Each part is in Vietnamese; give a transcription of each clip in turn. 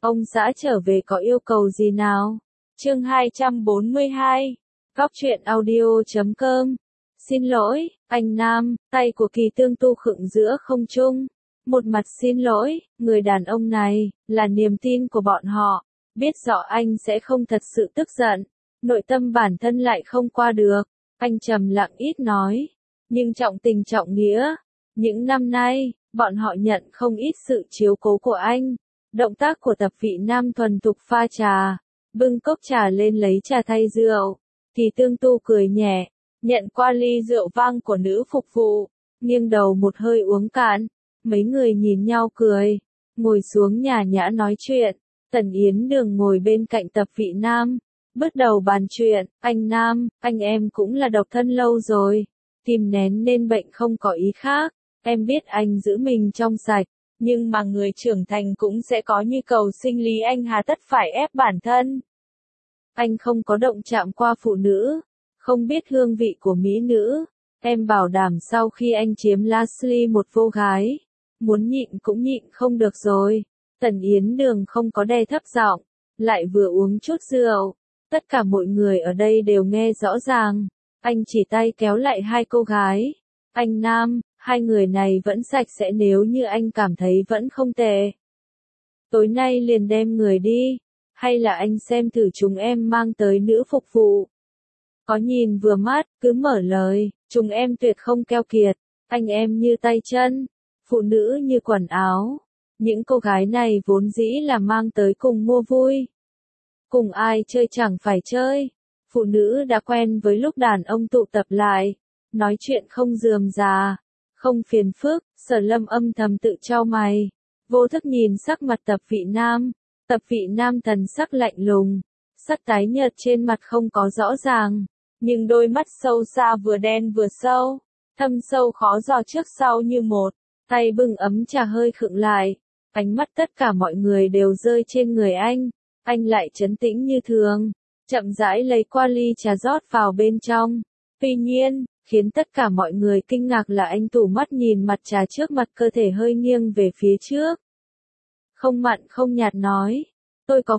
Ông xã trở về có yêu cầu gì nào? Chương 242. Góc truyện audio.com. Xin lỗi, anh Nam, tay của Kỳ Tương Tu khựng giữa không trung. Một mặt xin lỗi, người đàn ông này, là niềm tin của bọn họ. Biết rõ anh sẽ không thật sự tức giận. Nội tâm bản thân lại không qua được. Anh trầm lặng ít nói. Nhưng trọng tình trọng nghĩa. Những năm nay, bọn họ nhận không ít sự chiếu cố của anh. Động tác của Tập Vị Nam thuần thục pha trà. Bưng cốc trà lên lấy trà thay rượu. Kỳ Tương Tu cười nhẹ. Nhận qua ly rượu vang của nữ phục vụ. Nghiêng đầu một hơi uống cạn. Mấy người nhìn nhau cười. Ngồi xuống nhã nhã nói chuyện. Tần Yến Đường ngồi bên cạnh Tập Vị Nam. Bước đầu bàn chuyện. Anh Nam, anh em cũng là độc thân lâu rồi. Kìm nén nên bệnh không có ý khác. Em biết anh giữ mình trong sạch. Nhưng mà người trưởng thành cũng sẽ có nhu cầu sinh lý, anh hà tất phải ép bản thân. Anh không có động chạm qua phụ nữ. Không biết hương vị của mỹ nữ. Em bảo đảm sau khi anh chiếm Leslie một cô gái. Muốn nhịn cũng nhịn không được rồi. Tần Yến Đường không có đè thấp giọng. Lại vừa uống chút rượu. Tất cả mọi người ở đây đều nghe rõ ràng. Anh chỉ tay kéo lại hai cô gái. Anh Nam, hai người này vẫn sạch sẽ nếu như anh cảm thấy vẫn không tệ. Tối nay liền đem người đi. Hay là anh xem thử chúng em mang tới nữ phục vụ. Có nhìn vừa mắt, cứ mở lời. Chúng em tuyệt không keo kiệt. Anh em như tay chân. Phụ nữ như quần áo. Những cô gái này vốn dĩ là mang tới cùng mua vui. Cùng ai chơi chẳng phải chơi. Phụ nữ đã quen với lúc đàn ông tụ tập lại. Nói chuyện không rườm rà. Không phiền phức. Sở Lâm âm thầm tự trao mày. Vô thức nhìn sắc mặt Tập Vị Nam. Tập Vị Nam thần sắc lạnh lùng. Sắc tái nhợt trên mặt không có rõ ràng. Nhưng đôi mắt sâu xa vừa đen vừa sâu. Thâm sâu khó dò trước sau như một. Tay bưng ấm trà hơi khựng lại. Ánh mắt tất cả mọi người đều rơi trên người anh. Anh lại trấn tĩnh như thường. Chậm rãi lấy qua ly trà rót vào bên trong. Tuy nhiên, khiến tất cả mọi người kinh ngạc là anh tủ mắt nhìn mặt trà trước mặt, cơ thể hơi nghiêng về phía trước. Không mặn không nhạt nói. Tôi có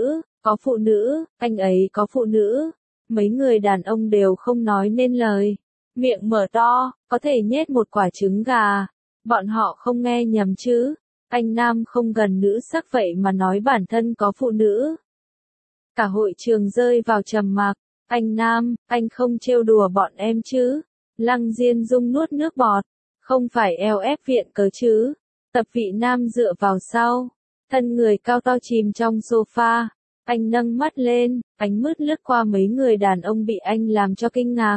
phụ nữ, anh ấy có phụ nữ. Mấy người đàn ông đều không nói nên lời. Miệng mở to, có thể nhét một quả trứng gà. Bọn họ không nghe nhầm chứ. Anh Nam không gần nữ sắc vậy mà nói bản thân có phụ nữ. Cả hội trường rơi vào trầm mặc. Anh Nam, anh không trêu đùa bọn em chứ? Lăng Diên Dung nuốt nước bọt. Không phải eo ép viện cớ chứ? Tập Vị Nam dựa vào sau. Thân người cao to chìm trong sofa. Anh nâng mắt lên, ánh mứt lướt qua mấy người đàn ông bị anh làm cho kinh ngạc.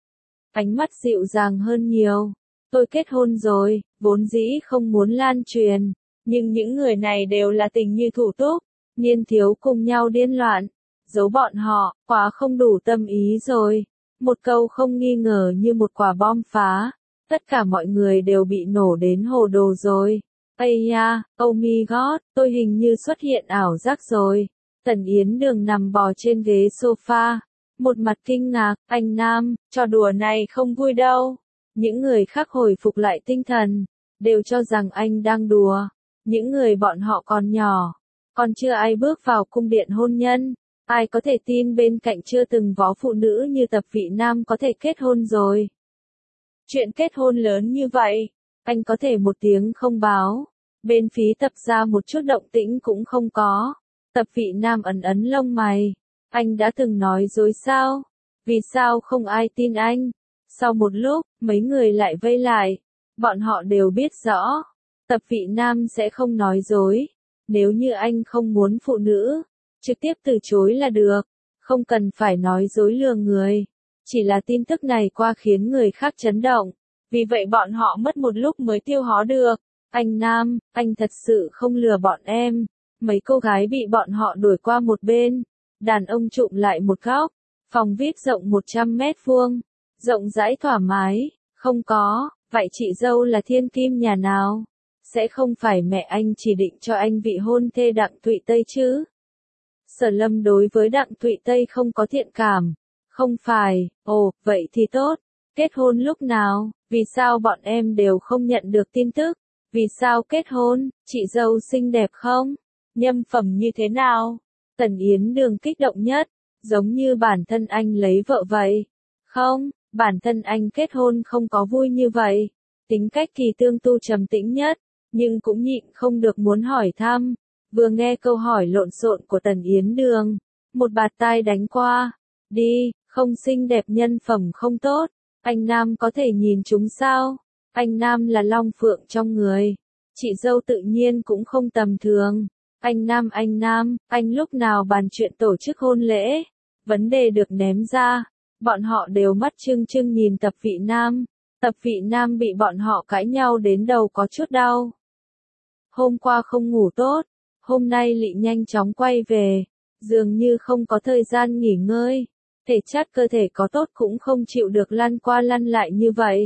Ánh mắt dịu dàng hơn nhiều. Tôi kết hôn rồi, vốn dĩ không muốn lan truyền. Nhưng những người này đều là tình như thủ túc. Niên thiếu cùng nhau điên loạn. Giấu bọn họ, quá không đủ tâm ý rồi. Một câu không nghi ngờ như một quả bom phá. Tất cả mọi người đều bị nổ đến hồ đồ rồi. Ây da, oh my god, tôi hình như xuất hiện ảo giác rồi. Tần Yến Đường nằm bò trên ghế sofa. Một mặt kinh ngạc, anh Nam, trò đùa này không vui đâu. Những người khác hồi phục lại tinh thần. Đều cho rằng anh đang đùa. Những người bọn họ còn nhỏ. Còn chưa ai bước vào cung điện hôn nhân. Ai có thể tin bên cạnh chưa từng vó phụ nữ như Tập Vị Nam có thể kết hôn rồi. Chuyện kết hôn lớn như vậy. Anh có thể một tiếng không báo. Bên phí Tập ra một chút động tĩnh cũng không có. Tập Vị Nam ẩn ấn lông mày. Anh đã từng nói dối sao? Vì sao không ai tin anh? Sau một lúc, mấy người lại vây lại. Bọn họ đều biết rõ. Tập Vị Nam sẽ không nói dối. Nếu như anh không muốn phụ nữ, trực tiếp từ chối là được. Không cần phải nói dối lừa người. Chỉ là tin tức này qua khiến người khác chấn động. Vì vậy bọn họ mất một lúc mới tiêu hóa được. Anh Nam, anh thật sự không lừa bọn em. Mấy cô gái bị bọn họ đuổi qua một bên. Đàn ông chụm lại một góc. Phòng VIP rộng 100 mét vuông. Rộng rãi thoải mái. Không có, vậy chị dâu là thiên kim nhà nào? Sẽ không phải mẹ anh chỉ định cho anh vị hôn thê Đặng Thụy Tây chứ? Sở Lâm đối với Đặng Thụy Tây không có thiện cảm. Không phải, ồ, vậy thì tốt. Kết hôn lúc nào? Vì sao bọn em đều không nhận được tin tức? Vì sao kết hôn? Chị dâu xinh đẹp không? Nhân phẩm như thế nào? Tần Yến Đường kích động nhất, giống như bản thân anh lấy vợ vậy. Không, bản thân anh kết hôn không có vui như vậy. Tính cách Kỳ Tương Tu trầm tĩnh nhất, nhưng cũng nhịn không được muốn hỏi thăm. Vừa nghe câu hỏi lộn xộn của Tần Yến Đường, một bạt tai đánh qua. Đi, không xinh đẹp nhân phẩm không tốt, anh Nam có thể nhìn chúng sao? Anh Nam là long phượng trong người. Chị dâu tự nhiên cũng không tầm thường. Anh Nam, anh lúc nào bàn chuyện tổ chức hôn lễ? Vấn đề được ném ra. Bọn họ đều mắt trưng trưng nhìn Tập Vị Nam. Tập Vị Nam bị bọn họ cãi nhau đến đầu có chút đau. Hôm qua không ngủ tốt, hôm nay lại nhanh chóng quay về, dường như không có thời gian nghỉ ngơi. Thể chất cơ thể có tốt cũng không chịu được lăn qua lăn lại như vậy.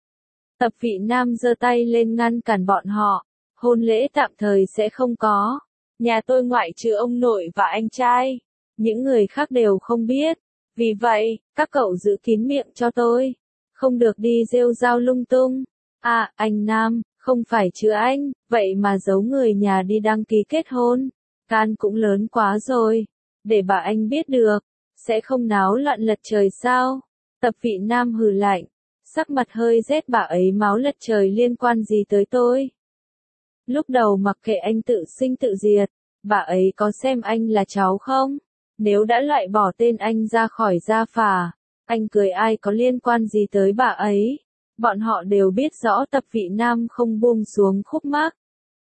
Tập Vị Nam giơ tay lên ngăn cản bọn họ. Hôn lễ tạm thời sẽ không có. Nhà tôi ngoại trừ ông nội và anh trai. Những người khác đều không biết. Vì vậy, các cậu giữ kín miệng cho tôi. Không được đi rêu rao lung tung. À, anh Nam, không phải chứ anh, vậy mà giấu người nhà đi đăng ký kết hôn. Can cũng lớn quá rồi. Để bà anh biết được, sẽ không náo loạn lật trời sao? Tập Vị Nam hừ lạnh, sắc mặt hơi rét, bà ấy máu lật trời liên quan gì tới tôi? Lúc đầu mặc kệ anh tự sinh tự diệt, bà ấy có xem anh là cháu không? Nếu đã loại bỏ tên anh ra khỏi gia phả, anh cười ai có liên quan gì tới bà ấy? Bọn họ đều biết rõ Tập Vị Nam không buông xuống khúc mắc.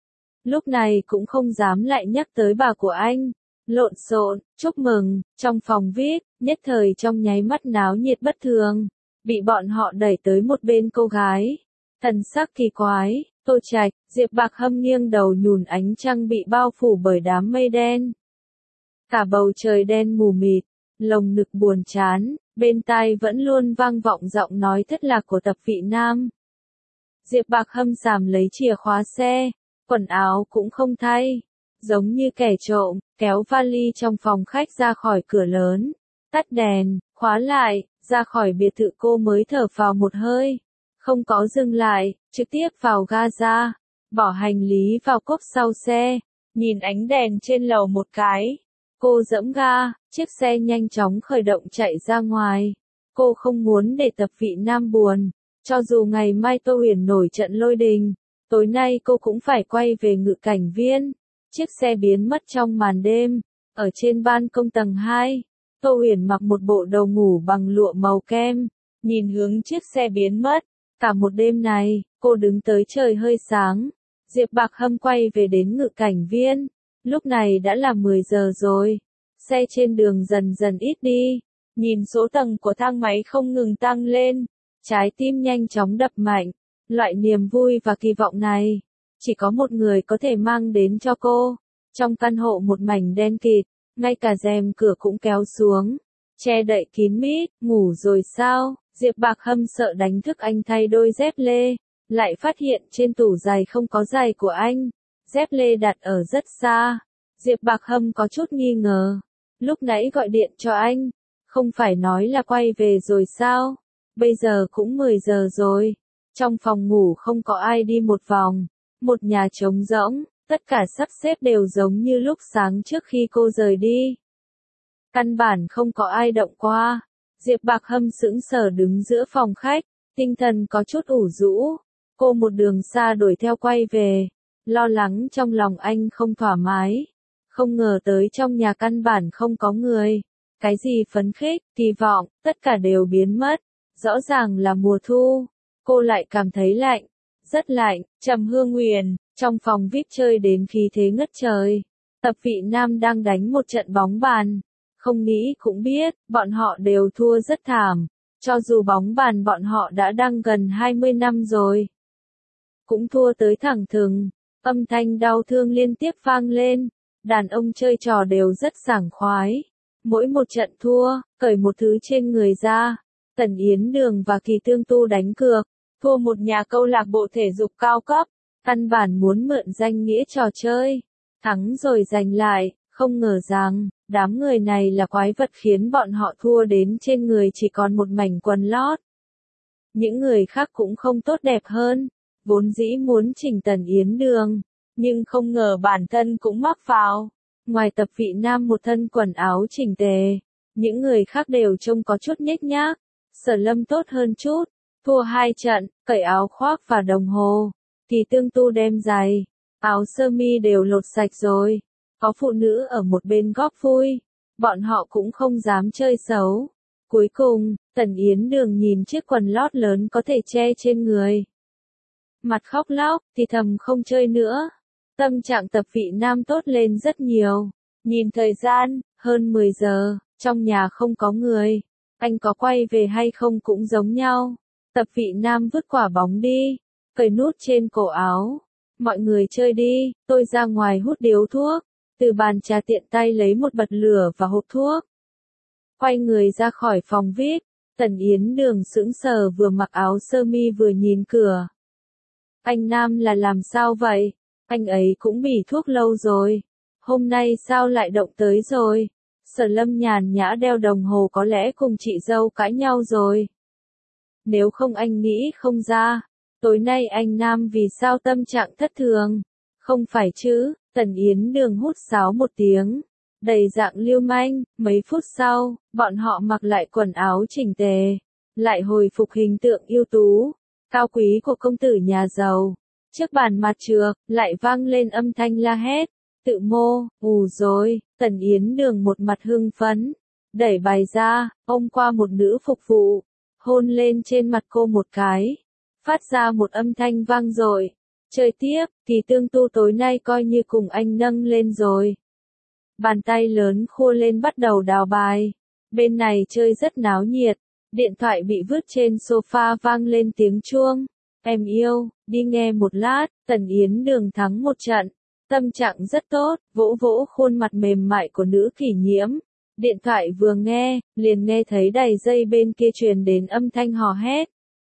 Lúc này cũng không dám lại nhắc tới bà của anh. Lộn xộn, chúc mừng, trong phòng VIP, nhất thời trong nháy mắt náo nhiệt bất thường, bị bọn họ đẩy tới một bên cô gái. Thần sắc kỳ quái, Tô Trạch, Diệp Bạc Hâm nghiêng đầu nhùn ánh trăng bị bao phủ bởi đám mây đen. Cả bầu trời đen mù mịt, lồng ngực buồn chán, bên tai vẫn luôn vang vọng giọng nói thất lạc của Tập Vị Nam. Diệp Bạc Hâm sàm lấy chìa khóa xe, quần áo cũng không thay. Giống như kẻ trộm, kéo vali trong phòng khách ra khỏi cửa lớn, tắt đèn, khóa lại, ra khỏi biệt thự cô mới thở phào một hơi. Không có dừng lại, trực tiếp vào ga, bỏ hành lý vào cốp sau xe, nhìn ánh đèn trên lầu một cái. Cô giẫm ga, chiếc xe nhanh chóng khởi động chạy ra ngoài. Cô không muốn để Tập Vị Nam buồn, cho dù ngày mai Tô Huyền nổi trận lôi đình, tối nay cô cũng phải quay về Ngự Cảnh Viên. Chiếc xe biến mất trong màn đêm, ở trên ban công tầng 2, Tô Huyền mặc một bộ đồ ngủ bằng lụa màu kem, nhìn hướng chiếc xe biến mất. Cả một đêm này, cô đứng tới trời hơi sáng. Diệp Bạc Hâm quay về đến Ngự Cảnh Viên, lúc này đã là 10 giờ rồi. Xe trên đường dần dần ít đi, nhìn số tầng của thang máy không ngừng tăng lên, trái tim nhanh chóng đập mạnh. Loại niềm vui và kỳ vọng này, chỉ có một người có thể mang đến cho cô. Trong căn hộ một mảnh đen kịt, ngay cả rèm cửa cũng kéo xuống, che đậy kín mít. Ngủ rồi sao? Diệp Bạc Hâm sợ đánh thức anh thay đôi dép lê, lại phát hiện trên tủ giày không có giày của anh, dép lê đặt ở rất xa. Diệp Bạc Hâm có chút nghi ngờ, lúc nãy gọi điện cho anh, không phải nói là quay về rồi sao? Bây giờ cũng 10 giờ rồi, trong phòng ngủ không có ai đi một vòng. Một nhà trống rỗng, tất cả sắp xếp đều giống như lúc sáng trước khi cô rời đi. Căn bản không có ai động qua. Diệp Bạc Hâm sững sờ đứng giữa phòng khách, tinh thần có chút ủ rũ. Cô một đường xa đuổi theo quay về, lo lắng trong lòng anh không thoải mái. Không ngờ tới trong nhà căn bản không có người. Cái gì phấn khích, kỳ vọng, tất cả đều biến mất. Rõ ràng là mùa thu, cô lại cảm thấy lạnh. Rất lạnh. Trầm Hương Huyền, trong phòng VIP chơi đến khí thế ngất trời. Tập Vị Nam đang đánh một trận bóng bàn. Không nghĩ cũng biết, bọn họ đều thua rất thảm. Cho dù bóng bàn bọn họ đã đăng gần 20 năm rồi, cũng thua tới thẳng thừng. Âm thanh đau thương liên tiếp vang lên. Đàn ông chơi trò đều rất sảng khoái. Mỗi một trận thua, cởi một thứ trên người ra. Tần Yến Đường và Kỳ Tương Tu đánh cược. Thua một nhà câu lạc bộ thể dục cao cấp, căn bản muốn mượn danh nghĩa trò chơi, thắng rồi giành lại, không ngờ rằng, đám người này là quái vật khiến bọn họ thua đến trên người chỉ còn một mảnh quần lót. Những người khác cũng không tốt đẹp hơn, vốn dĩ muốn chỉnh Tần Yến Đường, nhưng không ngờ bản thân cũng mắc vào. Ngoài Tập Vị Nam một thân quần áo chỉnh tề, những người khác đều trông có chút nhếch nhác. Sở Lâm tốt hơn chút, thua 2 trận, cởi áo khoác và đồng hồ. Kỳ Tương Tu đem giày, áo sơ mi đều lột sạch rồi. Có phụ nữ ở một bên góp vui, bọn họ cũng không dám chơi xấu. Cuối cùng, Tần Yến Đường nhìn chiếc quần lót lớn có thể che trên người. Mặt khóc lóc, thì thầm không chơi nữa. Tâm trạng Tập Vị Nam tốt lên rất nhiều. Nhìn thời gian, hơn 10 giờ, trong nhà không có người. Anh có quay về hay không cũng giống nhau. Tập Vị Nam vứt quả bóng đi, cởi nút trên cổ áo. Mọi người chơi đi, tôi ra ngoài hút điếu thuốc. Từ bàn trà tiện tay lấy một bật lửa và hộp thuốc. Quay người ra khỏi phòng VIP, Tần Yến Đường sững sờ vừa mặc áo sơ mi vừa nhìn cửa. Anh Nam là làm sao vậy? Anh ấy cũng bỉ thuốc lâu rồi. Hôm nay sao lại động tới rồi? Sở Lâm nhàn nhã đeo đồng hồ có lẽ cùng chị dâu cãi nhau rồi. Nếu không anh nghĩ không ra. Tối nay anh Nam vì sao tâm trạng thất thường? Không phải chứ, Tần Yến Đường hút sáo một tiếng. Đầy dạng lưu manh, mấy phút sau, bọn họ mặc lại quần áo chỉnh tề. Lại hồi phục hình tượng ưu tú, cao quý của công tử nhà giàu. Trước bàn mặt trược, lại vang lên âm thanh la hét. Tự mô, rồi, Tần Yến Đường một mặt hưng phấn. Đẩy bài ra, ôm qua một nữ phục vụ. Hôn lên trên mặt cô một cái. Phát ra một âm thanh vang dội. Chơi tiếp, Kỳ Tương Tu tối nay coi như cùng anh nâng lên rồi. Bàn tay lớn khua lên bắt đầu đào bài. Bên này chơi rất náo nhiệt. Điện thoại bị vứt trên sofa vang lên tiếng chuông. Em yêu, đi nghe một lát. Tần Yến Đường thắng một trận. Tâm trạng rất tốt, vỗ vỗ khuôn mặt mềm mại của nữ Kỷ Nhiễm. Điện thoại vừa nghe, liền nghe thấy đầy dây bên kia truyền đến âm thanh hò hét.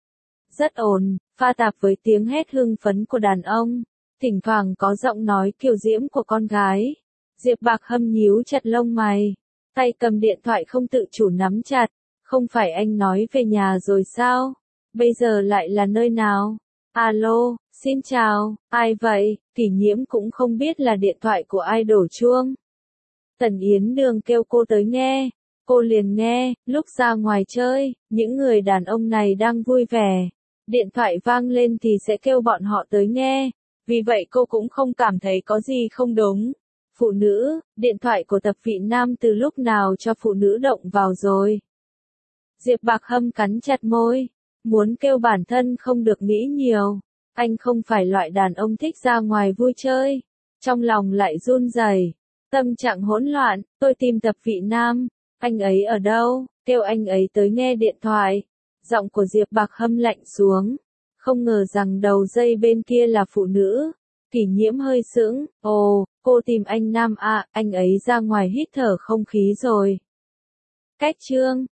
Rất ồn, pha tạp với tiếng hét hưng phấn của đàn ông. Thỉnh thoảng có giọng nói kiều diễm của con gái. Diệp Bạc Hâm nhíu chặt lông mày. Tay cầm điện thoại không tự chủ nắm chặt. Không phải anh nói về nhà rồi sao? Bây giờ lại là nơi nào? Alo, xin chào, ai vậy? Kỷ Nhiễm cũng không biết là điện thoại của ai đổ chuông. Tần Yến Đường kêu cô tới nghe. Cô liền nghe, lúc ra ngoài chơi, những người đàn ông này đang vui vẻ. Điện thoại vang lên thì sẽ kêu bọn họ tới nghe. Vì vậy cô cũng không cảm thấy có gì không đúng. Phụ nữ, điện thoại của Tập Vị Nam từ lúc nào cho phụ nữ động vào rồi? Diệp Bạc Hâm cắn chặt môi. Muốn kêu bản thân không được nghĩ nhiều. Anh không phải loại đàn ông thích ra ngoài vui chơi. Trong lòng lại run rẩy, tâm trạng hỗn loạn. Tôi tìm Tập Vị Nam. Anh ấy ở đâu? Kêu anh ấy tới nghe điện thoại. Giọng của Diệp Bạc Hâm lạnh xuống. Không ngờ rằng đầu dây bên kia là phụ nữ. Kỷ Nhiễm hơi sững. Ồ, cô tìm anh Nam à? Anh ấy ra ngoài hít thở không khí rồi. Cách chương